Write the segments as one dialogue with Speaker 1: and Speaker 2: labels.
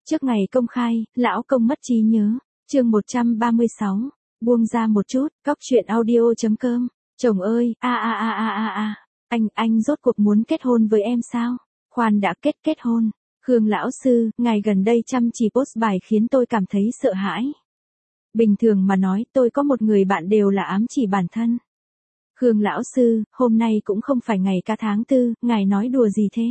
Speaker 1: Trước ngày công khai, lão công mất trí nhớ. Chương 136. Buông ra một chút, cóc truyện audio.com. Chồng ơi, anh rốt cuộc muốn kết hôn với em sao? Khoan đã, kết hôn. Khương lão sư, ngài gần đây chăm chỉ post bài khiến tôi cảm thấy sợ hãi. Bình thường mà nói, tôi có một người bạn đều là ám chỉ bản thân. Khương lão sư, hôm nay cũng không phải ngày ca tháng 4, ngài nói đùa gì thế?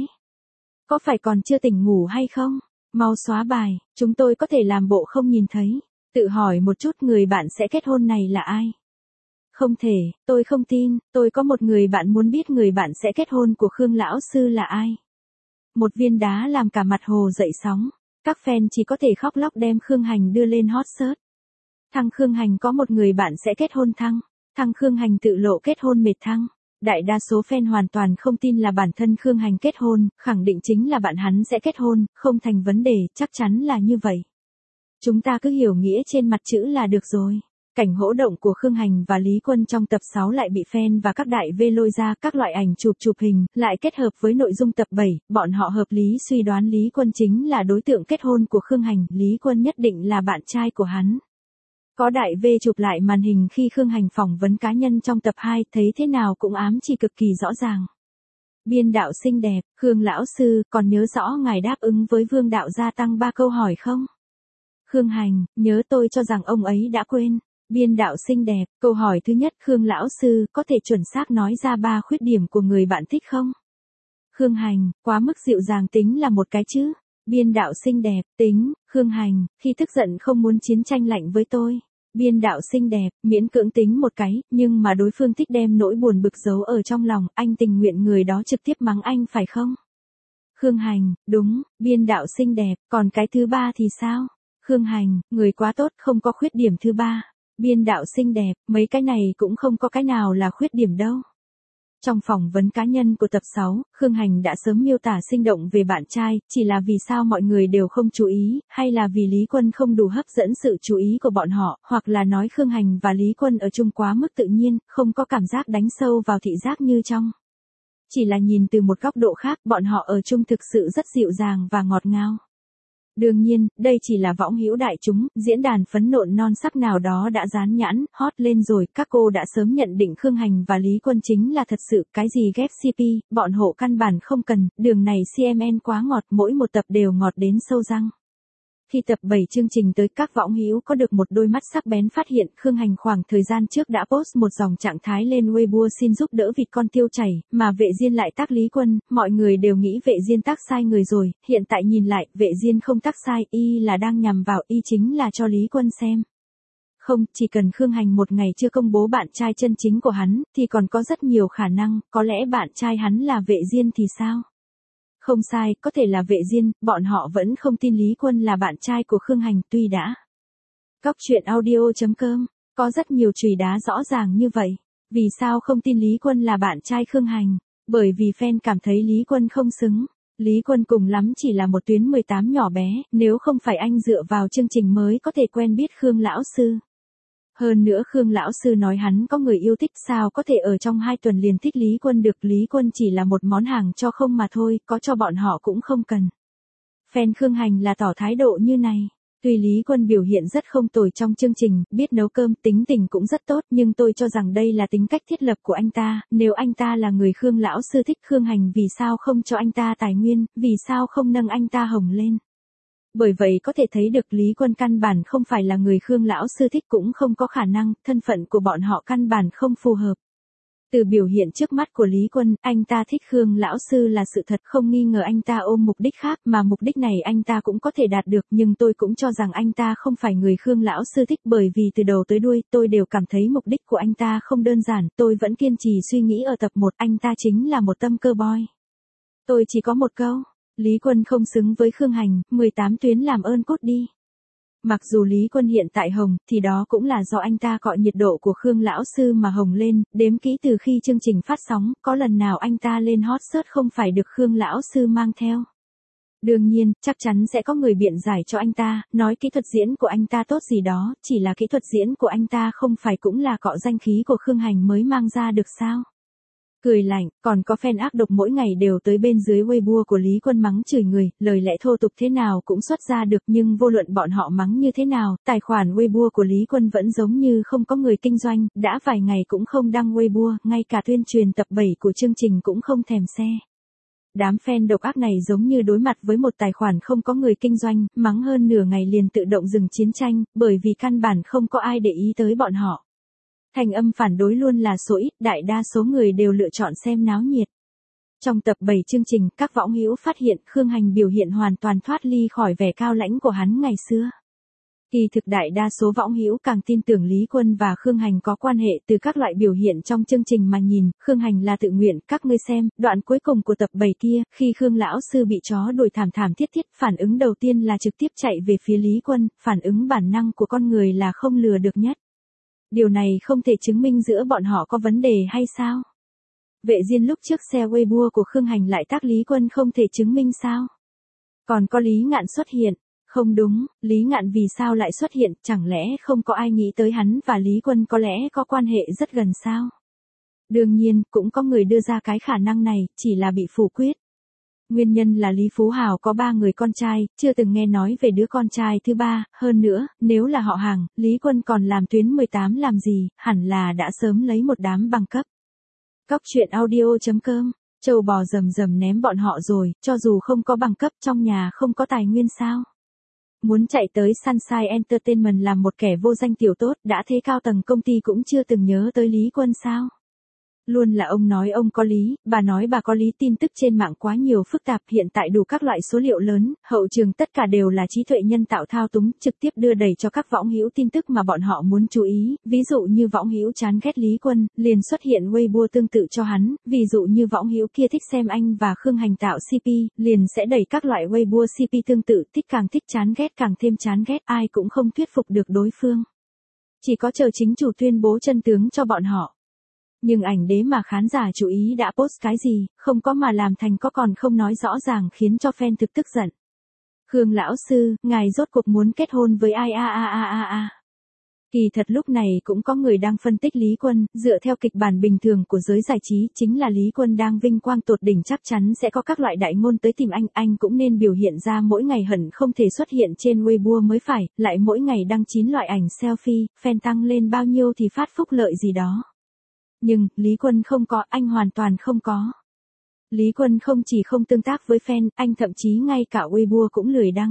Speaker 1: Có phải còn chưa tỉnh ngủ hay không? Mau xóa bài, chúng tôi có thể làm bộ không nhìn thấy. Tự hỏi một chút người bạn sẽ kết hôn này là ai? Không thể, tôi không tin, tôi có một người bạn muốn biết người bạn sẽ kết hôn của Khương lão sư là ai. Một viên đá làm cả mặt hồ dậy sóng. Các fan chỉ có thể khóc lóc đem Khương Hành đưa lên hot search. Thăng Khương Hành có một người bạn sẽ kết hôn Thăng Khương Hành tự lộ kết hôn mệt thăng. Đại đa số fan hoàn toàn không tin là bản thân Khương Hành kết hôn, khẳng định chính là bạn hắn sẽ kết hôn, không thành vấn đề, chắc chắn là như vậy. Chúng ta cứ hiểu nghĩa trên mặt chữ là được rồi. Cảnh hỗn động của Khương Hành và Lý Quân trong tập 6 lại bị fan và các đại V lôi ra các loại ảnh chụp hình, lại kết hợp với nội dung tập 7, bọn họ hợp lý suy đoán Lý Quân chính là đối tượng kết hôn của Khương Hành, Lý Quân nhất định là bạn trai của hắn. Có đại V chụp lại màn hình khi Khương Hành phỏng vấn cá nhân trong tập 2, thấy thế nào cũng ám chỉ cực kỳ rõ ràng. Biên đạo xinh đẹp, Khương lão sư, còn nhớ rõ ngài đáp ứng với Vương đạo gia tăng 3 câu hỏi không? Khương Hành, nhớ, tôi cho rằng ông ấy đã quên. Biên đạo xinh đẹp, câu hỏi thứ nhất, Khương lão sư, có thể chuẩn xác nói ra 3 khuyết điểm của người bạn thích không? Khương Hành, quá mức dịu dàng tính là một cái chứ. Biên đạo xinh đẹp, tính. Khương Hành, khi tức giận không muốn chiến tranh lạnh với tôi. Biên đạo xinh đẹp, miễn cưỡng tính một cái, nhưng mà đối phương thích đem nỗi buồn bực giấu ở trong lòng, anh tình nguyện người đó trực tiếp mắng anh phải không? Khương Hành, đúng. Biên đạo xinh đẹp, còn cái thứ 3 thì sao? Khương Hành, người quá tốt, không có khuyết điểm thứ 3. Biên đạo xinh đẹp, mấy cái này cũng không có cái nào là khuyết điểm đâu. Trong phỏng vấn cá nhân của tập 6, Khương Hành đã sớm miêu tả sinh động về bạn trai, chỉ là vì sao mọi người đều không chú ý, hay là vì Lý Quân không đủ hấp dẫn sự chú ý của bọn họ, hoặc là nói Khương Hành và Lý Quân ở chung quá mức tự nhiên, không có cảm giác đánh sâu vào thị giác như trong. Chỉ là nhìn từ một góc độ khác, bọn họ ở chung thực sự rất dịu dàng và ngọt ngào. Đương nhiên, đây chỉ là võng hữu đại chúng, diễn đàn phấn nộn non sắc nào đó đã dán nhãn, hot lên rồi, các cô đã sớm nhận định Khương Hành và Lý Quân chính là thật sự, cái gì ghép CP, bọn hộ căn bản không cần, đường này CMN quá ngọt, mỗi một tập đều ngọt đến sâu răng. Khi tập 7 chương trình tới, các võng hữu có được một đôi mắt sắc bén phát hiện Khương Hành khoảng thời gian trước đã post một dòng trạng thái lên Weibo xin giúp đỡ vịt con tiêu chảy, mà Vệ Diên lại tác Lý Quân, mọi người đều nghĩ Vệ Diên tác sai người rồi, hiện tại nhìn lại, Vệ Diên không tác sai, y là đang nhằm vào, y chính là cho Lý Quân xem. Không, chỉ cần Khương Hành một ngày chưa công bố bạn trai chân chính của hắn, thì còn có rất nhiều khả năng, có lẽ bạn trai hắn là Vệ Diên thì sao? Không sai, có thể là Vệ Diên, bọn họ vẫn không tin Lý Quân là bạn trai của Khương Hành, tuy đã. Cóc truyện audio.com, có rất nhiều chùy đá rõ ràng như vậy. Vì sao không tin Lý Quân là bạn trai Khương Hành? Bởi vì fan cảm thấy Lý Quân không xứng. Lý Quân cùng lắm chỉ là một tuyến 18 nhỏ bé, nếu không phải anh dựa vào chương trình mới có thể quen biết Khương lão sư. Hơn nữa Khương lão sư nói hắn có người yêu thích, sao có thể ở trong 2 tuần liền thích Lý Quân được, Lý Quân chỉ là một món hàng cho không mà thôi, có cho bọn họ cũng không cần. Fan Khương Hành là tỏ thái độ như này. Tuy Lý Quân biểu hiện rất không tồi trong chương trình, biết nấu cơm, tính tình cũng rất tốt, nhưng tôi cho rằng đây là tính cách thiết lập của anh ta, nếu anh ta là người Khương lão sư thích Khương Hành vì sao không cho anh ta tài nguyên, vì sao không nâng anh ta hồng lên. Bởi vậy có thể thấy được Lý Quân căn bản không phải là người Khương lão sư thích, cũng không có khả năng, thân phận của bọn họ căn bản không phù hợp. Từ biểu hiện trước mắt của Lý Quân, anh ta thích Khương lão sư là sự thật, không nghi ngờ anh ta ôm mục đích khác, mà mục đích này anh ta cũng có thể đạt được, nhưng tôi cũng cho rằng anh ta không phải người Khương lão sư thích, bởi vì từ đầu tới đuôi, tôi đều cảm thấy mục đích của anh ta không đơn giản, tôi vẫn kiên trì suy nghĩ ở tập 1, anh ta chính là một tâm cơ boy. Tôi chỉ có một câu, Lý Quân không xứng với Khương Hành, 18 tuyến làm ơn cút đi. Mặc dù Lý Quân hiện tại hồng, thì đó cũng là do anh ta cọ nhiệt độ của Khương lão sư mà hồng lên, đếm kỹ từ khi chương trình phát sóng, có lần nào anh ta lên hot search không phải được Khương lão sư mang theo. Đương nhiên, chắc chắn sẽ có người biện giải cho anh ta, nói kỹ thuật diễn của anh ta tốt gì đó, chỉ là kỹ thuật diễn của anh ta không phải cũng là cọ danh khí của Khương Hành mới mang ra được sao. Cười lạnh, còn có fan ác độc mỗi ngày đều tới bên dưới Weibo của Lý Quân mắng chửi người, lời lẽ thô tục thế nào cũng xuất ra được, nhưng vô luận bọn họ mắng như thế nào, tài khoản Weibo của Lý Quân vẫn giống như không có người kinh doanh, đã vài ngày cũng không đăng Weibo, ngay cả tuyên truyền tập 7 của chương trình cũng không thèm xe. Đám fan độc ác này giống như đối mặt với một tài khoản không có người kinh doanh, mắng hơn nửa ngày liền tự động dừng chiến tranh, bởi vì căn bản không có ai để ý tới bọn họ. Thành âm phản đối luôn là số ít, đại đa số người đều lựa chọn xem náo nhiệt. Trong tập 7 chương trình, các võng hữu phát hiện Khương Hành biểu hiện hoàn toàn thoát ly khỏi vẻ cao lãnh của hắn ngày xưa. Kỳ thực đại đa số võng hữu càng tin tưởng Lý Quân và Khương Hành có quan hệ từ các loại biểu hiện trong chương trình mà nhìn, Khương Hành là tự nguyện, các ngươi xem, đoạn cuối cùng của tập 7 kia, khi Khương lão sư bị chó đuổi thảm thảm thiết thiết, phản ứng đầu tiên là trực tiếp chạy về phía Lý Quân, phản ứng bản năng của con người là không lừa được nhất. Điều này không thể chứng minh giữa bọn họ có vấn đề hay sao? Vệ Diên lúc trước xe Weibo của Khương Hành lại tác Lý Quân không thể chứng minh sao? Còn có Lý Ngạn xuất hiện. Không đúng, Lý Ngạn vì sao lại xuất hiện, chẳng lẽ không có ai nghĩ tới hắn và Lý Quân có lẽ có quan hệ rất gần sao? Đương nhiên, cũng có người đưa ra cái khả năng này, chỉ là bị phủ quyết. Nguyên nhân là Lý Phú Hào có 3 người con trai, chưa từng nghe nói về đứa con trai thứ 3, hơn nữa, nếu là họ hàng, Lý Quân còn làm tuyến 18 làm gì, hẳn là đã sớm lấy một đám bằng cấp. Cóc truyện audio.com, trâu bò rầm rầm ném bọn họ rồi, cho dù không có bằng cấp trong nhà không có tài nguyên sao. Muốn chạy tới Sunshine Entertainment làm một kẻ vô danh tiểu tốt, đã thế cao tầng công ty cũng chưa từng nhớ tới Lý Quân sao. Luôn là ông nói ông có lý, bà nói bà có lý, tin tức trên mạng quá nhiều phức tạp, hiện tại đủ các loại số liệu lớn, hậu trường tất cả đều là trí tuệ nhân tạo thao túng, trực tiếp đưa đẩy cho các võng hữu tin tức mà bọn họ muốn chú ý, ví dụ như võng hữu chán ghét Lý Quân, liền xuất hiện Weibo tương tự cho hắn, ví dụ như võng hữu kia thích xem anh và Khương Hành tạo CP, liền sẽ đẩy các loại Weibo CP tương tự, thích càng thích chán ghét càng thêm chán ghét, ai cũng không thuyết phục được đối phương. Chỉ có chờ chính chủ tuyên bố chân tướng cho bọn họ. Nhưng ảnh đế mà khán giả chú ý đã post cái gì, không có mà làm thành có còn không nói rõ ràng khiến cho fan thực tức giận. Khương lão sư, ngài rốt cuộc muốn kết hôn với ai a. Kỳ thật lúc này cũng có người đang phân tích Lý Quân, dựa theo kịch bản bình thường của giới giải trí chính là Lý Quân đang vinh quang tột đỉnh chắc chắn sẽ có các loại đại ngôn tới tìm anh cũng nên biểu hiện ra mỗi ngày hẳn không thể xuất hiện trên Weibo mới phải, lại mỗi ngày đăng 9 loại ảnh selfie, fan tăng lên bao nhiêu thì phát phúc lợi gì đó. Nhưng, Lý Quân không có, anh hoàn toàn không có. Lý Quân không chỉ không tương tác với fan, anh thậm chí ngay cả Weibo cũng lười đăng.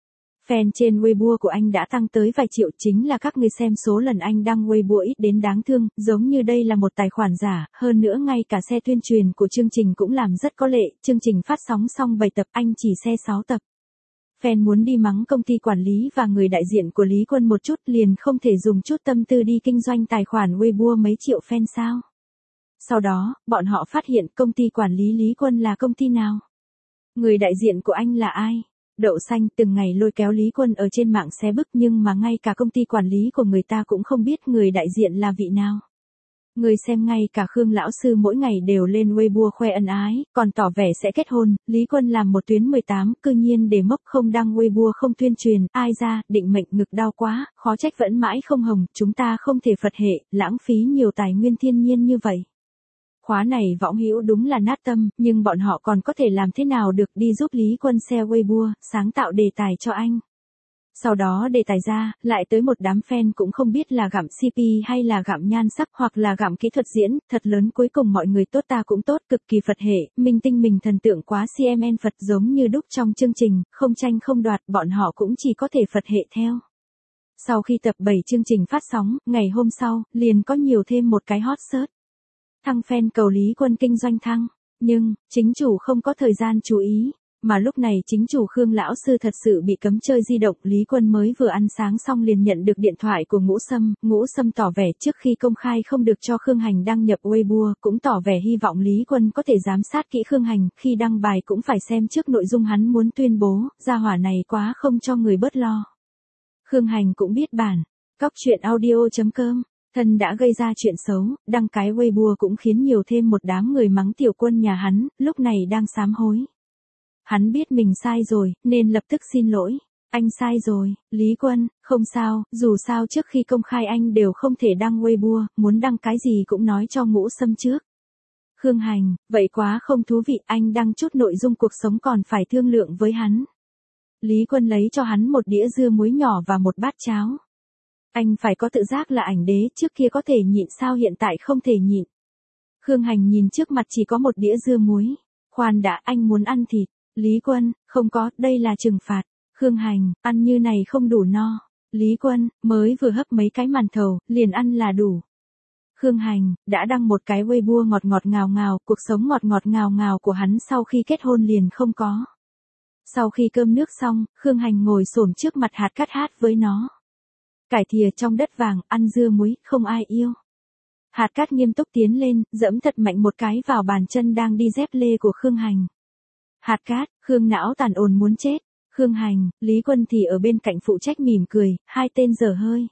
Speaker 1: Fan trên Weibo của anh đã tăng tới vài triệu, chính là các người xem số lần anh đăng Weibo ít đến đáng thương, giống như đây là một tài khoản giả, hơn nữa ngay cả xe tuyên truyền của chương trình cũng làm rất có lệ, chương trình phát sóng xong 7 tập anh chỉ xe 6 tập. Fan muốn đi mắng công ty quản lý và người đại diện của Lý Quân một chút liền không thể dùng chút tâm tư đi kinh doanh tài khoản Weibo mấy triệu fan sao. Sau đó, bọn họ phát hiện công ty quản lý Lý Quân là công ty nào? Người đại diện của anh là ai? Đậu xanh từng ngày lôi kéo Lý Quân ở trên mạng xé bức nhưng mà ngay cả công ty quản lý của người ta cũng không biết người đại diện là vị nào. Người xem ngay cả Khương lão sư mỗi ngày đều lên Weibo khoe ân ái, còn tỏ vẻ sẽ kết hôn, Lý Quân làm một tuyến 18, cư nhiên để mốc không đăng Weibo không tuyên truyền, ai ra, định mệnh ngực đau quá, khó trách vẫn mãi không hồng, chúng ta không thể Phật hệ, lãng phí nhiều tài nguyên thiên nhiên như vậy. Khóa này võng hữu đúng là nát tâm, nhưng bọn họ còn có thể làm thế nào được đi giúp Lý Quân share Weibo, sáng tạo đề tài cho anh. Sau đó đề tài ra, lại tới một đám fan cũng không biết là gặm CP hay là gặm nhan sắc hoặc là gặm kỹ thuật diễn, thật lớn cuối cùng mọi người tốt ta cũng tốt, cực kỳ Phật hệ, minh tinh mình thần tượng quá CMN Phật giống như đúc trong chương trình, không tranh không đoạt, bọn họ cũng chỉ có thể Phật hệ theo. Sau khi tập 7 chương trình phát sóng, ngày hôm sau, liền có nhiều thêm một cái hot search. Thăng fan cầu Lý Quân kinh doanh thăng, nhưng, chính chủ không có thời gian chú ý. Mà lúc này chính chủ Khương lão sư thật sự bị cấm chơi di động, Lý Quân mới vừa ăn sáng xong liền nhận được điện thoại của Ngũ Sâm tỏ vẻ trước khi công khai không được cho Khương Hành đăng nhập Weibo, cũng tỏ vẻ hy vọng Lý Quân có thể giám sát kỹ Khương Hành, khi đăng bài cũng phải xem trước nội dung hắn muốn tuyên bố, gia hỏa này quá không cho người bớt lo. Khương Hành cũng biết bản, cóc truyện audio.com. Thân đã gây ra chuyện xấu, đăng cái Weibo cũng khiến nhiều thêm một đám người mắng tiểu quân nhà hắn, lúc này đang sám hối. Hắn biết mình sai rồi, nên lập tức xin lỗi. Anh sai rồi, Lý Quân, không sao, dù sao trước khi công khai anh đều không thể đăng Weibo, muốn đăng cái gì cũng nói cho Ngũ Sâm trước. Khương Hành, vậy quá không thú vị, anh đăng chút nội dung cuộc sống còn phải thương lượng với hắn. Lý Quân lấy cho hắn một đĩa dưa muối nhỏ và một bát cháo. Anh phải có tự giác là ảnh đế, trước kia có thể nhịn sao hiện tại không thể nhịn. Khương Hành nhìn trước mặt chỉ có một đĩa dưa muối. Khoan đã, anh muốn ăn thịt. Lý Quân, không có, đây là trừng phạt. Khương Hành, ăn như này không đủ no. Lý Quân, mới vừa hấp mấy cái màn thầu, liền ăn là đủ. Khương Hành, đã đăng một cái Weibo ngọt ngọt ngào ngào, cuộc sống ngọt ngọt ngào ngào của hắn sau khi kết hôn liền không có. Sau khi cơm nước xong, Khương Hành ngồi xổm trước mặt hạt cát hát với nó. Cải thìa trong đất vàng, ăn dưa muối, không ai yêu. Hạt cát nghiêm túc tiến lên, dẫm thật mạnh một cái vào bàn chân đang đi dép lê của Khương Hành. Hạt cát, Khương não tàn ồn muốn chết. Khương Hành, Lý Quân thì ở bên cạnh phụ trách mỉm cười, hai tên dở hơi.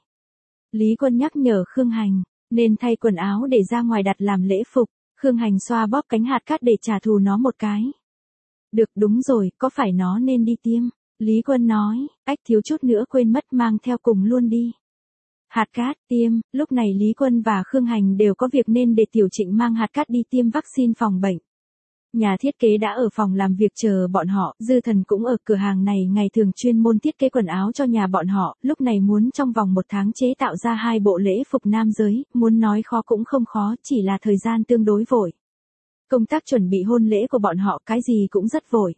Speaker 1: Lý Quân nhắc nhở Khương Hành, nên thay quần áo để ra ngoài đặt làm lễ phục. Khương Hành xoa bóp cánh hạt cát để trả thù nó một cái. Được, đúng rồi, có phải nó nên đi tiêm? Lý Quân nói, ách thiếu chút nữa quên mất mang theo cùng luôn đi. Hạt cát, tiêm, lúc này Lý Quân và Khương Hành đều có việc nên để Tiểu Trịnh mang hạt cát đi tiêm vaccine phòng bệnh. Nhà thiết kế đã ở phòng làm việc chờ bọn họ, Dư Thần cũng ở cửa hàng này ngày thường chuyên môn thiết kế quần áo cho nhà bọn họ, lúc này muốn trong vòng 1 tháng chế tạo ra 2 bộ lễ phục nam giới, muốn nói khó cũng không khó, chỉ là thời gian tương đối vội. Công tác chuẩn bị hôn lễ của bọn họ cái gì cũng rất vội.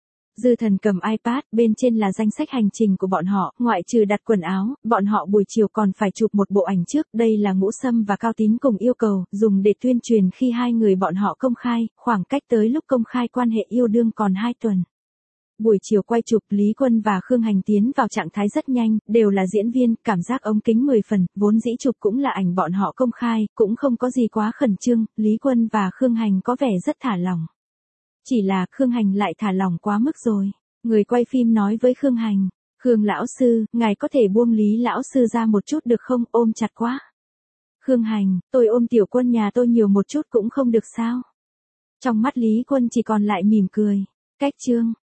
Speaker 1: Dư Thần cầm iPad, bên trên là danh sách hành trình của bọn họ, ngoại trừ đặt quần áo, bọn họ buổi chiều còn phải chụp một bộ ảnh trước, đây là Ngũ Sâm và Cao Tín cùng yêu cầu, dùng để tuyên truyền khi hai người bọn họ công khai, khoảng cách tới lúc công khai quan hệ yêu đương còn 2 tuần. Buổi chiều quay chụp, Lý Quân và Khương Hành tiến vào trạng thái rất nhanh, đều là diễn viên, cảm giác ống kính 10 phần, vốn dĩ chụp cũng là ảnh bọn họ công khai, cũng không có gì quá khẩn trương, Lý Quân và Khương Hành có vẻ rất thả lỏng. Chỉ là Khương Hành lại thả lỏng quá mức rồi. Người quay phim nói với Khương Hành, Khương lão sư, ngài có thể buông Lý lão sư ra một chút được không, ôm chặt quá. Khương Hành, tôi ôm Tiểu Quân nhà tôi nhiều một chút cũng không được sao. Trong mắt Lý Quân chỉ còn lại mỉm cười. Cách chương